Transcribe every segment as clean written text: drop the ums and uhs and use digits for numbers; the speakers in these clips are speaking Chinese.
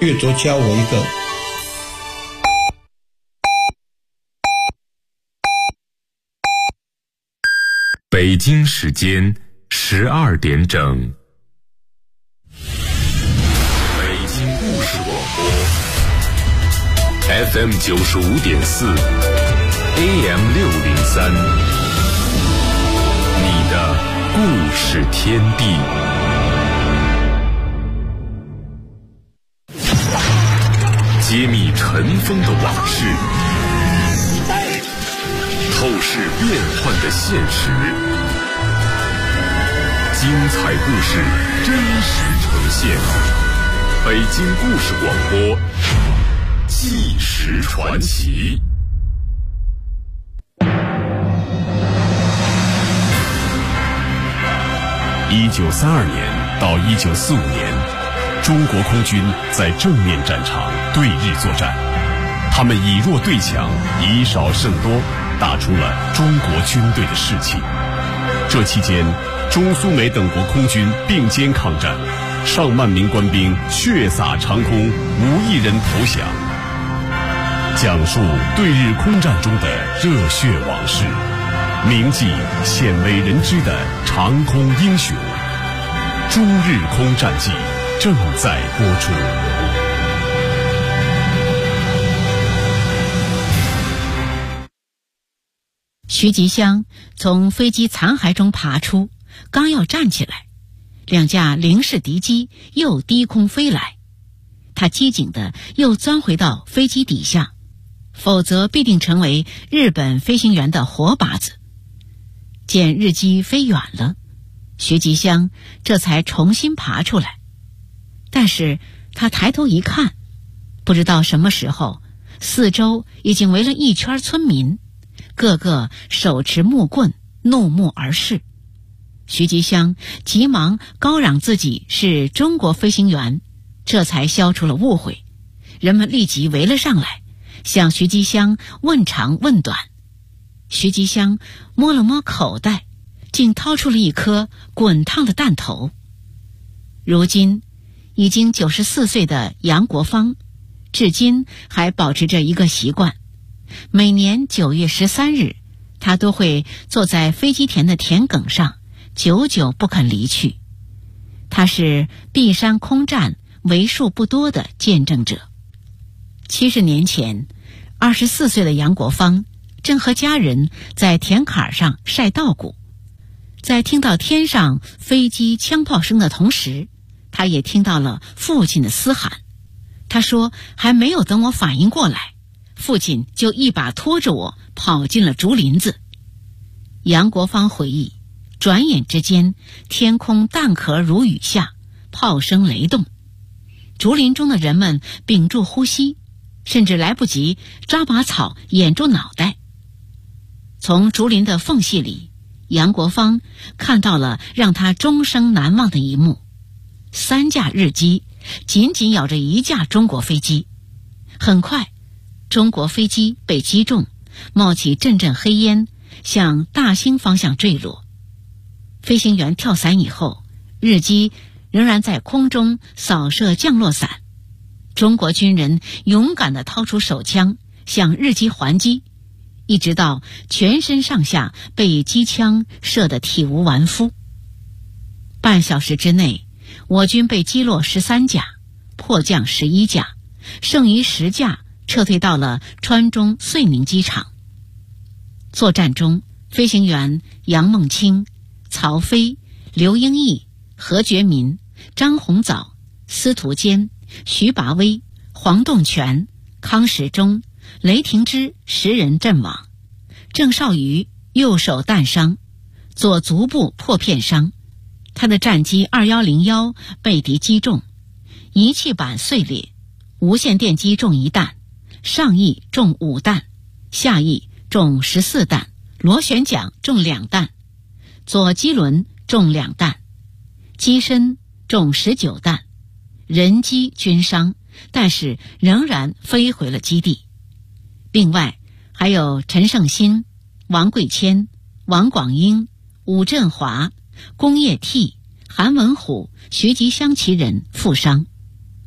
越多教我一个。 北京时间12点整。北京故事广播 FM 95.4 AM 603，你的故事天地。揭秘尘封的往事，透视变幻的现实，精彩故事真实呈现。北京故事广播，纪实传奇。 1932年到1945年，中国空军在正面战场对日作战，他们以弱对强，以少胜多，打出了中国军队的士气。这期间，中苏美等国空军并肩抗战，上万名官兵血洒长空，无一人投降。讲述对日空战中的热血往事，铭记鲜为人知的长空英雄。中日空战记正在播出。 徐吉湘从飞机残骸中爬出，刚要站起来，两架零式敌机又低空飞来，他机警地又钻回到飞机底下，否则必定成为日本飞行员的活靶子。见日机飞远了，徐吉湘这才重新爬出来，但是他抬头一看，不知道什么时候，四周已经围了一圈村民，个个手持木棍，怒目而视。徐吉湘急忙高嚷自己是中国飞行员，这才消除了误会。人们立即围了上来，向徐吉湘问长问短。徐吉湘摸了摸口袋，竟掏出了一颗滚烫的弹头。如今已经94岁的杨国芳，至今还保持着一个习惯，每年9月13日，他都会坐在飞机田的田埂上，久久不肯离去。他是璧山空战为数不多的见证者。70年前，24岁的杨国芳正和家人在田坎上晒稻谷，在听到天上飞机枪炮声的同时，他也听到了父亲的嘶喊。他说，还没有等我反应过来，父亲就一把拖着我跑进了竹林子。杨国芳回忆，转眼之间，天空弹壳如雨下，炮声雷动，竹林中的人们屏住呼吸，甚至来不及抓把草掩住脑袋。从竹林的缝隙里，杨国芳看到了让他终生难忘的一幕：3架日机紧紧咬着1架中国飞机。很快，中国飞机被击中，冒起阵阵黑烟，向大兴方向坠落。飞行员跳伞以后，日机仍然在空中扫射降落伞。中国军人勇敢地掏出手枪，向日机还击，一直到全身上下被机枪射得体无完肤。半小时之内，我军被击落13架，迫降11架，剩余10架撤退到了川中遂宁机场。作战中，飞行员杨梦清、曹飞、刘英义、何觉民、张洪藻、司徒坚、徐拔威、黄栋全、康时中、雷霆之10人阵亡，郑少瑜右手弹伤，左足部破片伤。他的战机2101被敌击中，仪器板碎裂，无线电机中1弹，上翼中5弹，下翼中14弹，螺旋桨中2弹，左机轮中2弹，机身中19弹，人机均伤，但是仍然飞回了基地。另外还有陈胜新、王贵谦、王广英、武振华、龚业倜、韩文虎、徐吉湘其人负伤。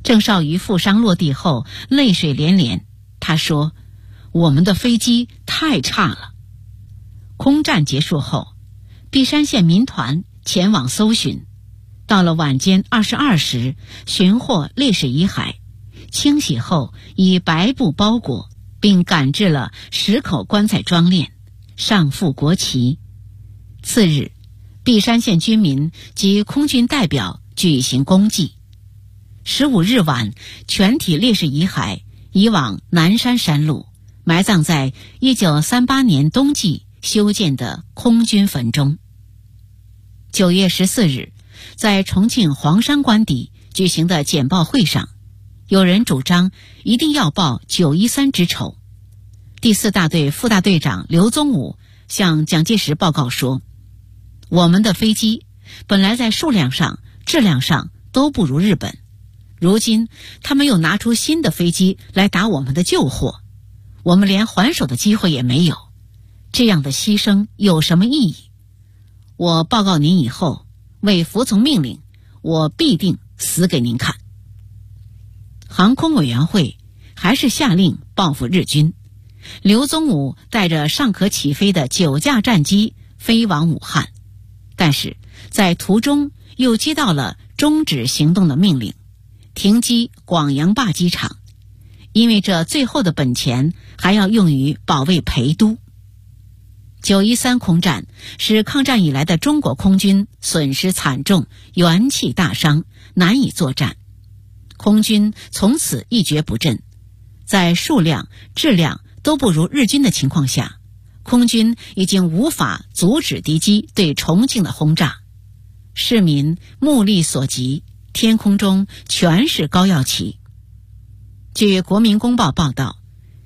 郑绍瑜负伤落地后泪水连连，他说：“我们的飞机太差了。”空战结束后，璧山县民团前往搜寻，到了晚间22时，寻获烈士遗骸，清洗后以白布包裹，并赶制了10口棺材装殓，上附国旗。次日，璧山县军民及空军代表举行公祭。15日晚，全体烈士遗骸移往南山山路，埋葬在1938年冬季修建的空军坟中。9月14日，在重庆黄山官邸举行的简报会上，有人主张一定要报913之仇。第4大队副大队长刘宗武向蒋介石报告说：“我们的飞机本来在数量上、质量上都不如日本，如今他们又拿出新的飞机来打我们的旧货，我们连还手的机会也没有，这样的牺牲有什么意义？我报告您以后，为服从命令，我必定死给您看。”航空委员会还是下令报复日军。刘宗武带着尚可起飞的9架战机飞往武汉，但是在途中又接到了终止行动的命令，停机广阳坝机场，因为这最后的本钱还要用于保卫陪都。913空战使抗战以来的中国空军损失惨重，元气大伤，难以作战。空军从此一蹶不振，在数量、质量都不如日军的情况下，空军已经无法阻止敌机对重庆的轰炸。市民目力所及，天空中全是高耀旗。据国民公报报道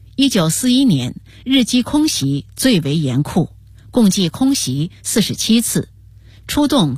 ，1941年日机空袭最为严酷，共计空袭47次，出动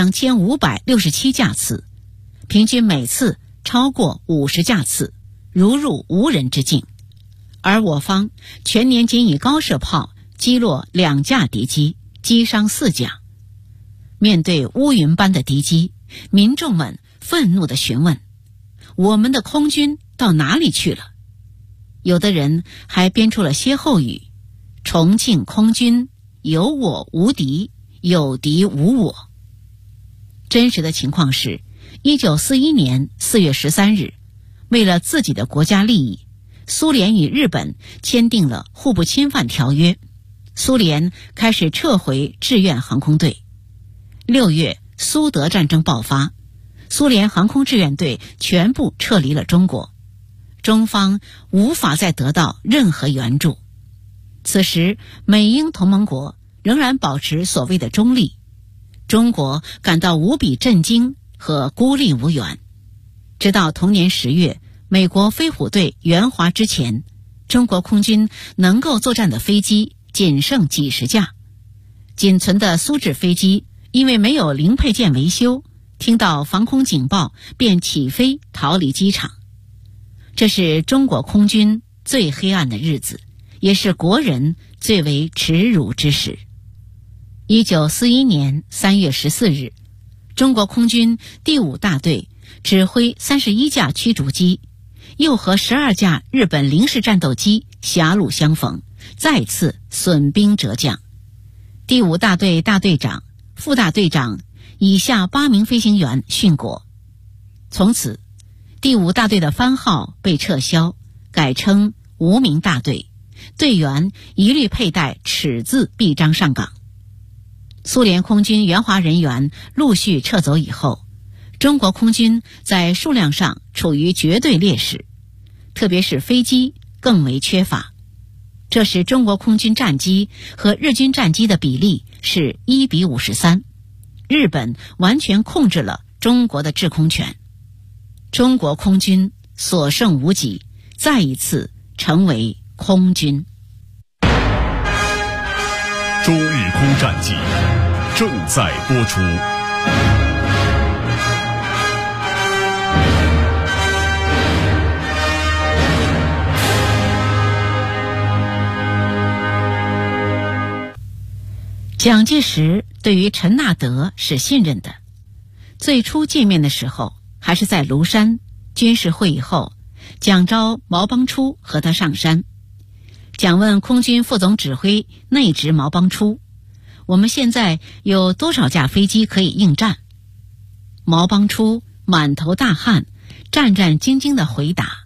2567架次，平均每次超过50架次，如入无人之境。而我方全年仅以高射炮击落2架敌机，击伤4架。面对乌云般的敌机，民众们愤怒地询问：“我们的空军到哪里去了？”有的人还编出了歇后语：“重庆空军有我无敌，有敌无我。”真实的情况是，1941年4月13日，为了自己的国家利益，苏联与日本签订了互不侵犯条约，苏联开始撤回志愿航空队。6月，苏德战争爆发，苏联航空志愿队全部撤离了中国，中方无法再得到任何援助。此时，美英同盟国仍然保持所谓的中立，中国感到无比震惊和孤立无援。直到同年10月，美国飞虎队援华之前，中国空军能够作战的飞机仅剩几十架，仅存的苏制飞机因为没有零配件维修，听到防空警报便起飞逃离机场。这是中国空军最黑暗的日子，也是国人最为耻辱之时。1941年3月14日，中国空军第5大队指挥31架驱逐机又和12架日本零式战斗机狭路相逢，再次损兵折将。第5大队大队长、副大队长以下8名飞行员殉国。从此，第5大队的番号被撤销，改称无名大队，队员一律佩戴耻字臂章上岗。苏联空军援华人员陆续撤走以后，中国空军在数量上处于绝对劣势，特别是飞机更为缺乏。这时中国空军战机和日军战机的比例是1:53，日本完全控制了中国的制空权。中国空军所剩无几，再一次成为空军。 中日空战记正在播出。 蒋介石对于陈纳德是信任的，最初见面的时候还是在庐山， 军事会议后，蒋召毛邦初和他上山。蒋问空军副总指挥内职毛邦初：“我们现在有多少架飞机可以应战？”毛邦初满头大汗，战战兢兢地回答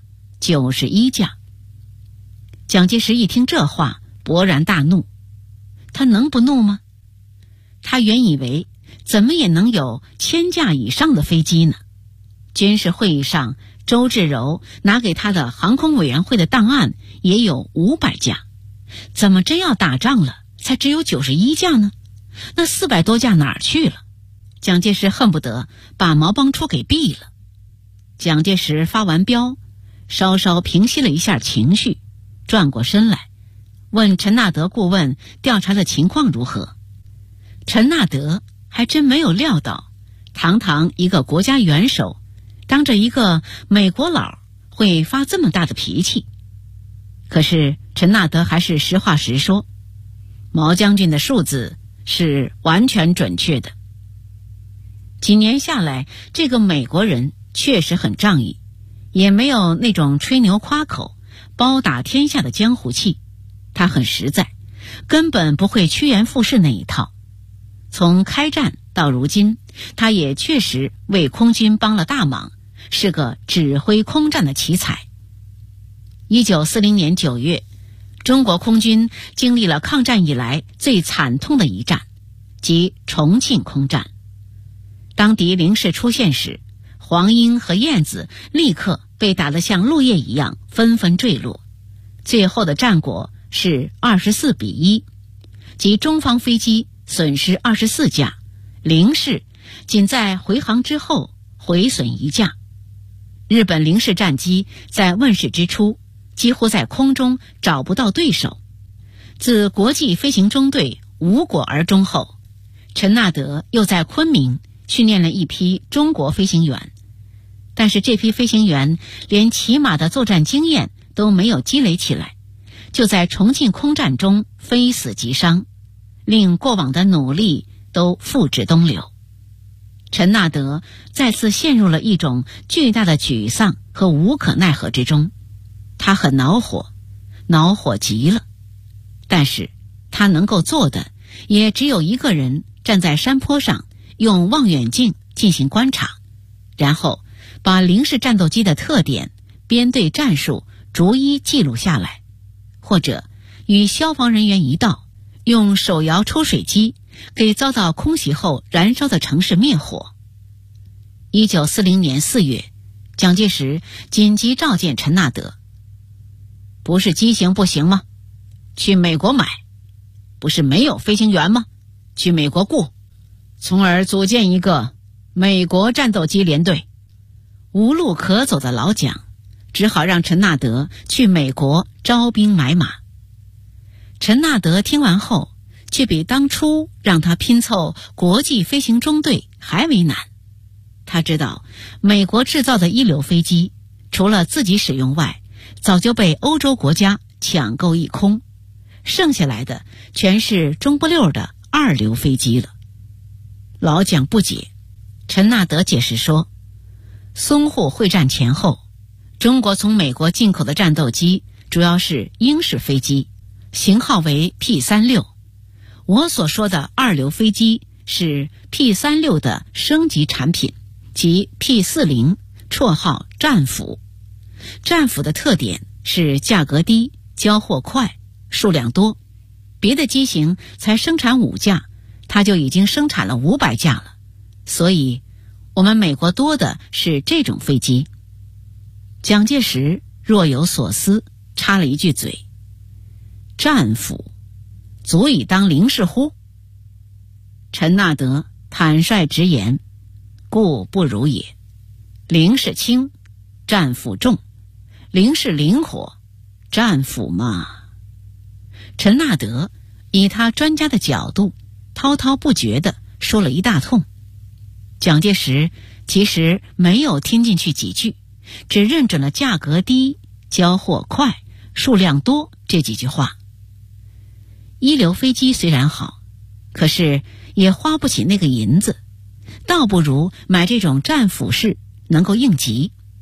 ：“91架。”蒋介石一听这话，勃然大怒。他能不怒吗？他原以为怎么也能有1000架以上的飞机呢。军事会议上，周至柔拿给他的航空委员会的档案也有500架，怎么真要打仗了，才只有91架呢？那400多架哪儿去了？蒋介石恨不得把毛邦初给毙了。蒋介石发完飙，稍稍平息了一下情绪，转过身来问陈纳德顾问调查的情况如何。陈纳德还真没有料到，堂堂一个国家元首，当着一个美国佬会发这么大的脾气。可是陈纳德还是实话实说，毛将军的数字是完全准确的。几年下来，这个美国人确实很仗义，也没有那种吹牛夸口、包打天下的江湖气。他很实在，根本不会趋炎附势那一套。从开战到如今，他也确实为空军帮了大忙，是个指挥空战的奇才。1940年9月，中国空军经历了抗战以来最惨痛的一战，即重庆空战。当敌零式出现时，黄英和燕子立刻被打得像落叶一样纷纷坠落，最后的战果是24-1，即中方飞机损失24架，零式仅在回航之后毁损1架。日本零式战机在问世之初，几乎在空中找不到对手。自国际飞行中队无果而终后，陈纳德又在昆明训练了一批中国飞行员，但是这批飞行员连起码的作战经验都没有积累起来，就在重庆空战中非死即伤，令过往的努力都付之东流。陈纳德再次陷入了一种巨大的沮丧和无可奈何之中，他很恼火极了。但是他能够做的也只有一个人站在山坡上，用望远镜进行观察，然后把零式战斗机的特点、编队战术逐一记录下来，或者与消防人员一道，用手摇抽水机给遭到空袭后燃烧的城市灭火。1940年4月，蒋介石紧急召见陈纳德：“不是机型不行吗？去美国买。不是没有飞行员吗？去美国雇，从而组建一个美国战斗机联队。”无路可走的老蒋只好让陈纳德去美国招兵买马。陈纳德听完后，却比当初让他拼凑国际飞行中队还为难。他知道美国制造的一流飞机除了自己使用外，早就被欧洲国家抢购一空，剩下来的全是中不溜的二流飞机了。老蒋不解，陈纳德解释说，淞沪会战前后，中国从美国进口的战斗机主要是英式飞机，型号为 P36。我所说的二流飞机是 P36 的升级产品，即 P40， 绰号战斧。战斧的特点是价格低、交货快、数量多，别的机型才生产5架，它就已经生产了500架了，所以我们美国多的是这种飞机。蒋介石若有所思，插了一句嘴：“战斧足以当零式乎？”陈纳德坦率直言：“故不如也。零式轻，战斧重；零式灵活，战斧嘛。”陈纳德以他专家的角度滔滔不绝地说了一大通。蒋介石其实没有听进去几句，只认准了价格低、交货快、数量多这几句话。一流飞机虽然好，可是也花不起那个银子，倒不如买这种战斧式能够应急。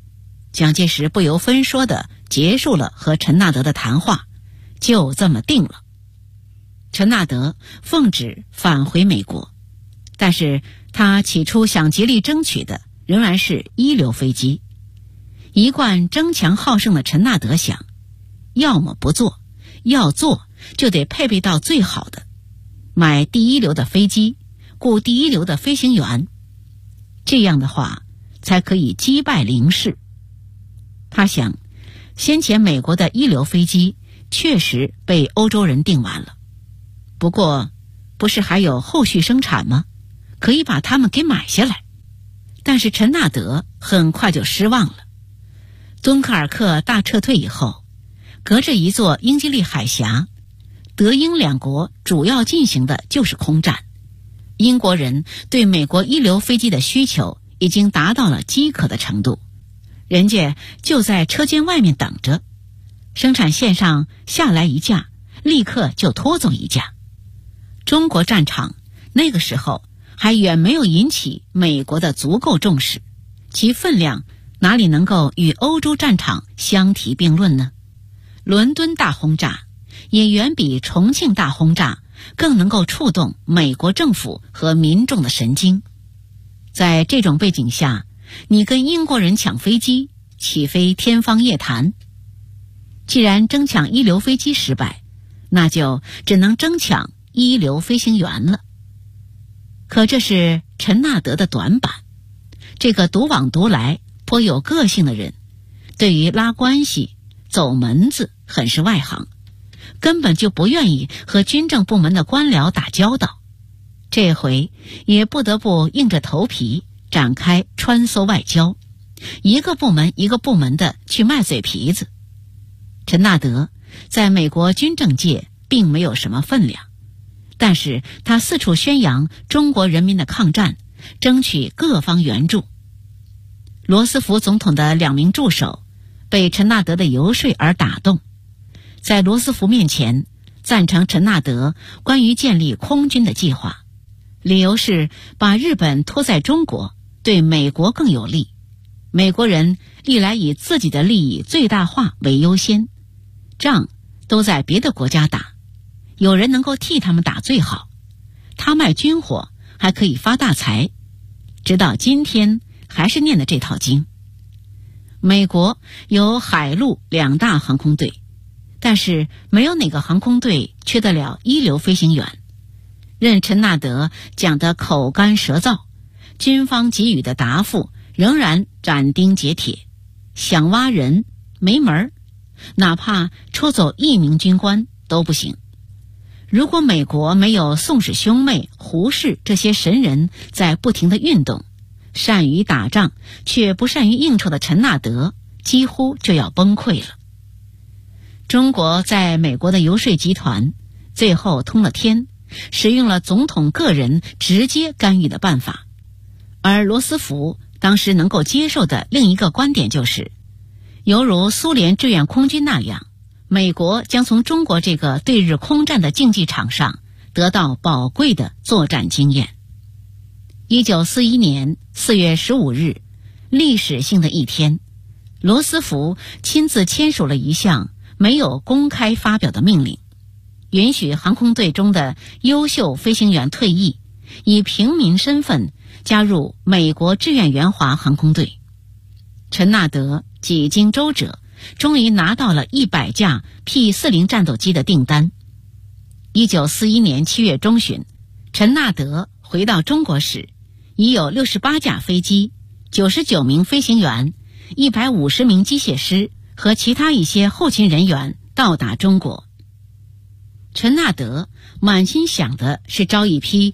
蒋介石不由分说地结束了和陈纳德的谈话，就这么定了。陈纳德奉旨返回美国，但是他起初想竭力争取的仍然是一流飞机。一贯争强好胜的陈纳德想，要么不做，要做就得配备到最好的，买第一流的飞机，雇第一流的飞行员，这样的话才可以击败林氏。他想，先前美国的一流飞机确实被欧洲人订完了，不过不是还有后续生产吗？可以把它们给买下来。但是陈纳德很快就失望了。敦刻尔克大撤退以后，隔着一座英吉利海峡，德英两国主要进行的就是空战。英国人对美国一流飞机的需求已经达到了饥渴的程度，人家就在车间外面等着，生产线上下来一架，立刻就拖走一架。中国战场那个时候还远没有引起美国的足够重视，其分量哪里能够与欧洲战场相提并论呢？伦敦大轰炸也远比重庆大轰炸更能够触动美国政府和民众的神经。在这种背景下，你跟英国人抢飞机，岂非天方夜谭？既然争抢一流飞机失败，那就只能争抢一流飞行员了。可这是陈纳德的短板，这个独往独来、颇有个性的人，对于拉关系、走门子很是外行，根本就不愿意和军政部门的官僚打交道。这回也不得不硬着头皮展开穿梭外交，一个部门一个部门的去卖嘴皮子。陈纳德在美国军政界并没有什么分量，但是他四处宣扬中国人民的抗战，争取各方援助。罗斯福总统的2名助手被陈纳德的游说而打动，在罗斯福面前赞成陈纳德关于建立空军的计划，理由是把日本拖在中国对美国更有利，美国人历来以自己的利益最大化为优先，仗都在别的国家打，有人能够替他们打最好，他卖军火还可以发大财，直到今天还是念的这套经。美国有海陆2大航空队，但是没有哪个航空队缺得了一流飞行员。任陈纳德讲得口干舌燥，军方给予的答复仍然斩钉截铁，想挖人没门儿，哪怕抽走1名军官都不行。如果美国没有宋氏兄妹、胡氏这些神人在不停地运动，善于打仗却不善于应酬的陈纳德几乎就要崩溃了。中国在美国的游说集团最后通了天，使用了总统个人直接干预的办法，而罗斯福当时能够接受的另一个观点就是，犹如苏联志愿空军那样，美国将从中国这个对日空战的竞技场上得到宝贵的作战经验。1941年4月15日，历史性的一天，罗斯福亲自签署了一项没有公开发表的命令，允许航空队中的优秀飞行员退役，以平民身份加入美国志愿援华航空队。陈纳德几经周折，终于拿到了100架 P-40 战斗机的订单。1941年7月中旬，陈纳德回到中国时，已有68架飞机、99名飞行员、150名机械师和其他一些后勤人员到达中国。陈纳德满心想的是招一批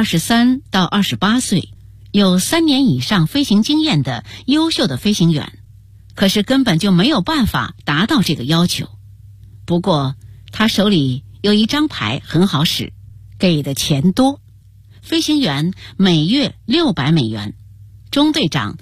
23到28岁、有3年以上飞行经验的优秀的飞行员，可是根本就没有办法达到这个要求。不过他手里有一张牌很好使，给的钱多，飞行员每月$600，中队长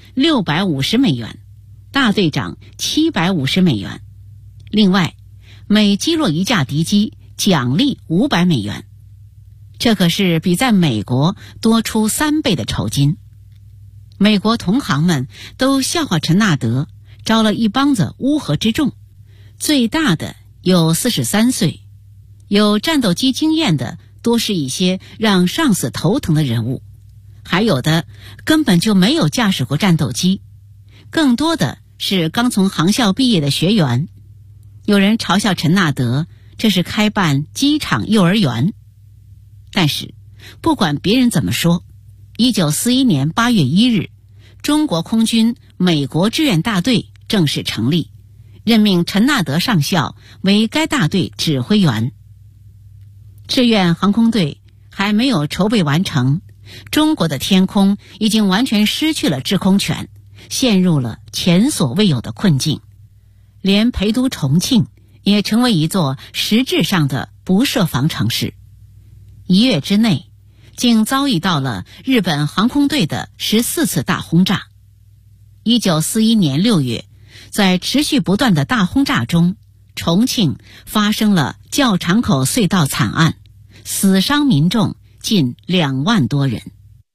$650，大队长$750。另外，每击落一架敌机，奖励$500。这可是比在美国多出3倍的酬金。美国同行们都笑话陈纳德招了一帮子乌合之众，最大的有43岁，有战斗机经验的多是一些让上司头疼的人物，还有的根本就没有驾驶过战斗机，更多的是刚从航校毕业的学员。有人嘲笑陈纳德这是开办机场幼儿园。但是不管别人怎么说，1941年8月1日，中国空军美国志愿大队正式成立，任命陈纳德上校为该大队指挥员。志愿航空队还没有筹备完成，中国的天空已经完全失去了制空权，陷入了前所未有的困境。连陪都重庆也成为一座实质上的不设防城市。1月之内，竟遭遇到了日本航空队的14次大轰炸。1941年6月，在持续不断的大轰炸中，重庆发生了窖肠口隧道惨案，死伤民众近2万多人。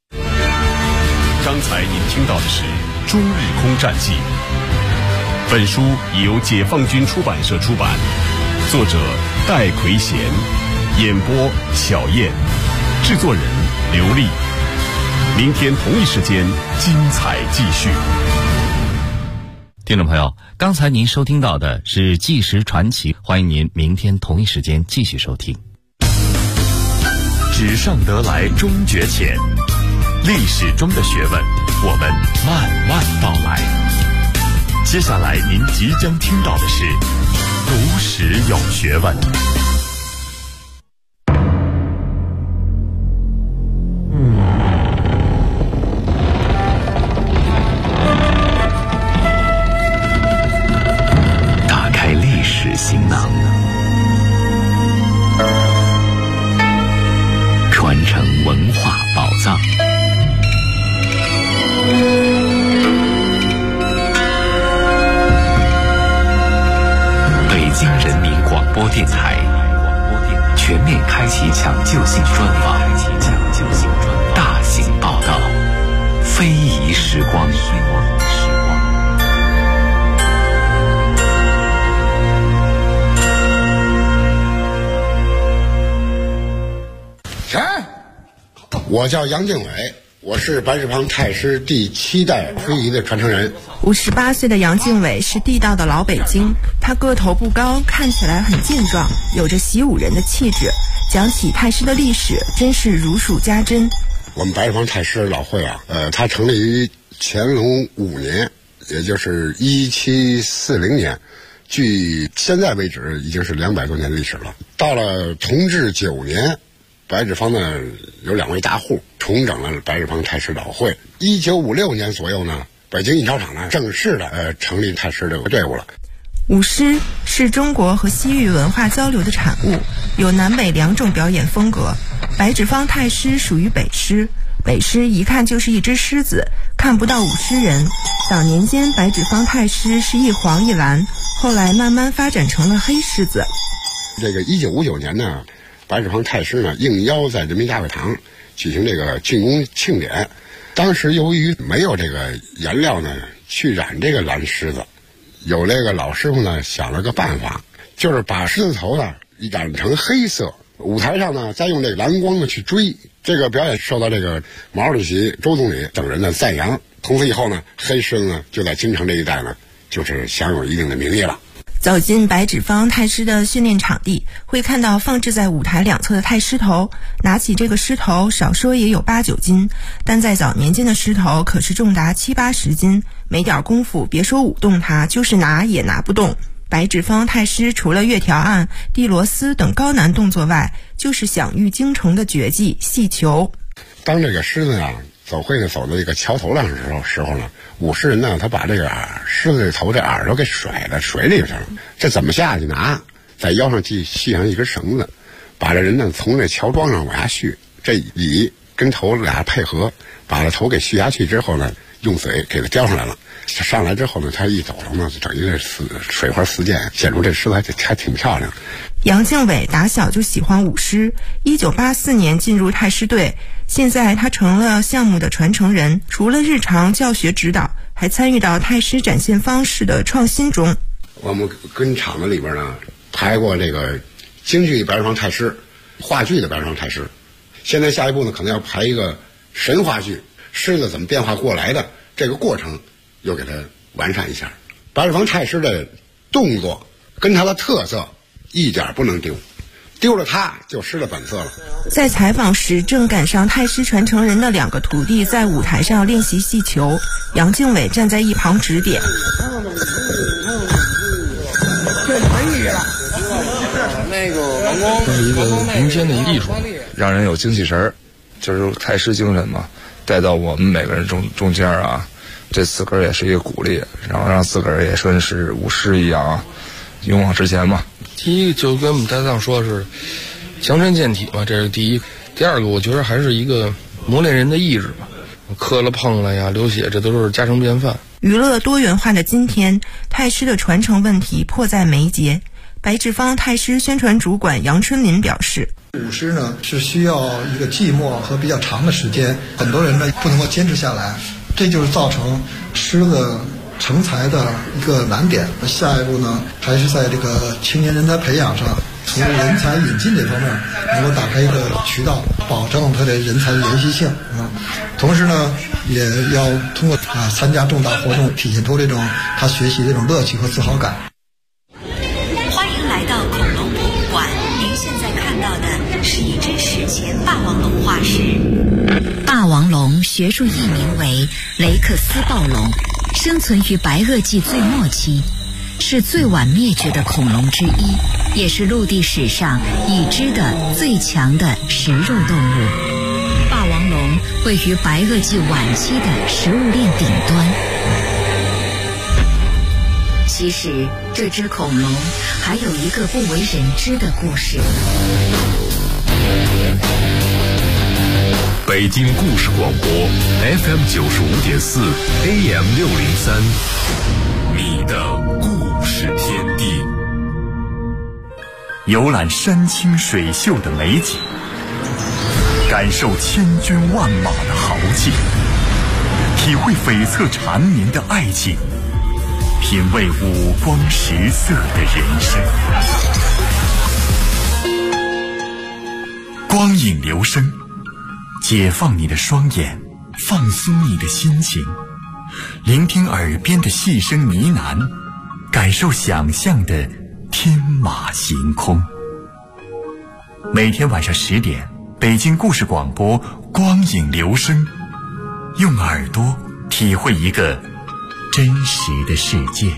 刚才您听到的是《中日空战记》，本书已由解放军出版社出版，作者戴奎贤，演播小燕，制作人刘丽。明天同一时间精彩继续。 听众朋友，刚才您收听到的是《纪实传奇》，欢迎您明天同一时间继续收听。 纸上得来终觉浅，历史中的学问，我们慢慢道来。接下来您即将听到的是读史有学问。打开历史行囊，传承文化宝藏。北京人民广播电台全面开启抢救性专访，大型报道，非遗时光。 我叫杨敬伟，我是白纸坊太师第7代非遗的传承人。 58岁的杨敬伟是地道的老北京，他个头不高，看起来很健壮，有着习武人的气质。讲起太师的历史，真是如数家珍。 我们白纸坊太师老会啊，它成立于乾隆5年，也就是1740年，距现在为止已经是200多年的历史了。到了同治9年。白纸坊呢有2位大户重整了白纸坊太师老会。1956年左右呢，北京印钞厂呢正式的成立太师这个队伍了。 舞狮是中国和西域文化交流的产物，有南北2种表演风格。白纸坊太师属于北狮，北狮一看就是一只狮子，看不到舞狮人。早年间白纸坊太师是一黄一蓝，后来慢慢发展成了黑狮子。 这个1959年呢，白纸坊太师呢应邀在人民大会堂举行这个竣工庆典。当时由于没有这个颜料呢去染这个蓝狮子，有这个老师傅呢想了个办法，就是把狮子头呢染成黑色，舞台上呢再用这个蓝光呢去追。这个表演受到这个毛主席、周总理等人的赞扬。从此以后呢，黑狮子呢就在京城这一带呢就是享有一定的名义了。 走进白纸坊太师的训练场地，会看到放置在舞台2侧的太师头。拿起这个狮头，少说也有8、9斤，但在早年间的狮头可是重达70、80斤，没点功夫，别说舞动它，就是拿也拿不动。白纸坊太师除了月条案、地螺丝等高难动作外，就是享誉京城的绝技戏球。 当这个狮子啊走会呢走到这个桥头上的时候呢，舞狮人呢他把这个狮子的头这耳朵给甩到水里去了。这怎么下去拿？在腰上系上一根绳子，把这人呢从这桥桩上往下续，这尾跟头俩配合，把这头给续下去之后呢，用嘴给它叼上来了。上来之后呢，他一走上呢，等于这水花四溅，显出这狮子还挺漂亮。 杨敬伟打小就喜欢舞狮，1984年进入太师队，现在他成了项目的传承人。除了日常教学指导， 还参与到太师展现方式的创新中。 我们跟厂子里边呢排过这个京剧白日房太师，话剧的白日房太师，现在下一步呢可能要排一个神话剧，狮子怎么变化过来的这个过程又给它完善一下。白日房太师的动作跟他的特色一点不能丢，丢了它就失了本色了。 在采访时，正赶上太师传承人的2个徒弟在舞台上练习戏球，杨敬伟站在一旁指点。 这可以了。那个王光是一个民间的艺术，让人有精气神儿，就是太师精神嘛，带到我们每个人中间啊。这自个儿也是一个鼓励，然后让自个儿也算是舞狮一样啊，勇往直前嘛。第一就跟我们搭档说是强身健体嘛，这是第一。第二个我觉得还是一个磨练人的意志吧，磕了碰了呀，流血，这都是家常便饭。 娱乐多元化的今天，太师的传承问题迫在眉睫。白志芳太师宣传主管杨春林表示， 舞狮呢是需要一个寂寞和比较长的时间，很多人呢不能够坚持下来，这就是造成狮子成才的一个难点。下一步呢，还是在这个青年人才培养上，从人才引进这方面能够打开一个渠道，保证他的人才的延续性啊。同时呢，也要通过参加重大活动，体现出这种他学习这种乐趣和自豪感。 欢迎来到恐龙博物馆，您现在看到的是一只史前霸王龙化石。霸王龙学术译名为雷克斯暴龙，生存于白垩纪最末期，是最晚灭绝的恐龙之一，也是陆地史上已知的最强的食肉动物。霸王龙位于白垩纪晚期的食物链顶端。其实这只恐龙还有一个不为人知的故事。 北京故事广播 FM 95.4 AM 603，你的故事天地。游览山清水秀的美景，感受千军万马的豪气，体会悱恻缠绵的爱情，品味五光十色的人生。光影留声，解放你的双眼，放松你的心情，聆听耳边的细声呢喃，感受想象的天马行空。每天晚上10点，北京故事广播光影留声，用耳朵体会一个真实的世界。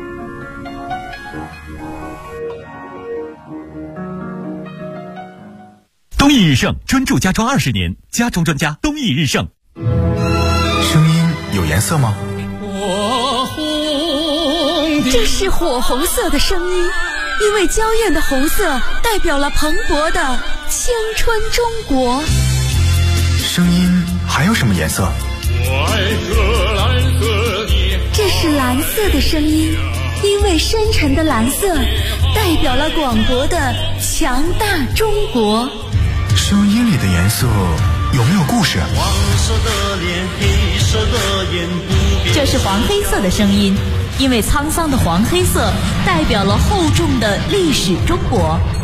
东益日盛专注家装20年，家装专家东益日盛。 声音有颜色吗？ 这是火红色的声音，因为娇艳的红色代表了蓬勃的青春中国。 声音还有什么颜色？ 这是蓝色的声音，因为深沉的蓝色代表了广博的强大中国。 声音里的颜色有没有故事？ 这是黄黑色的声音，因为沧桑的黄黑色代表了厚重的历史中国。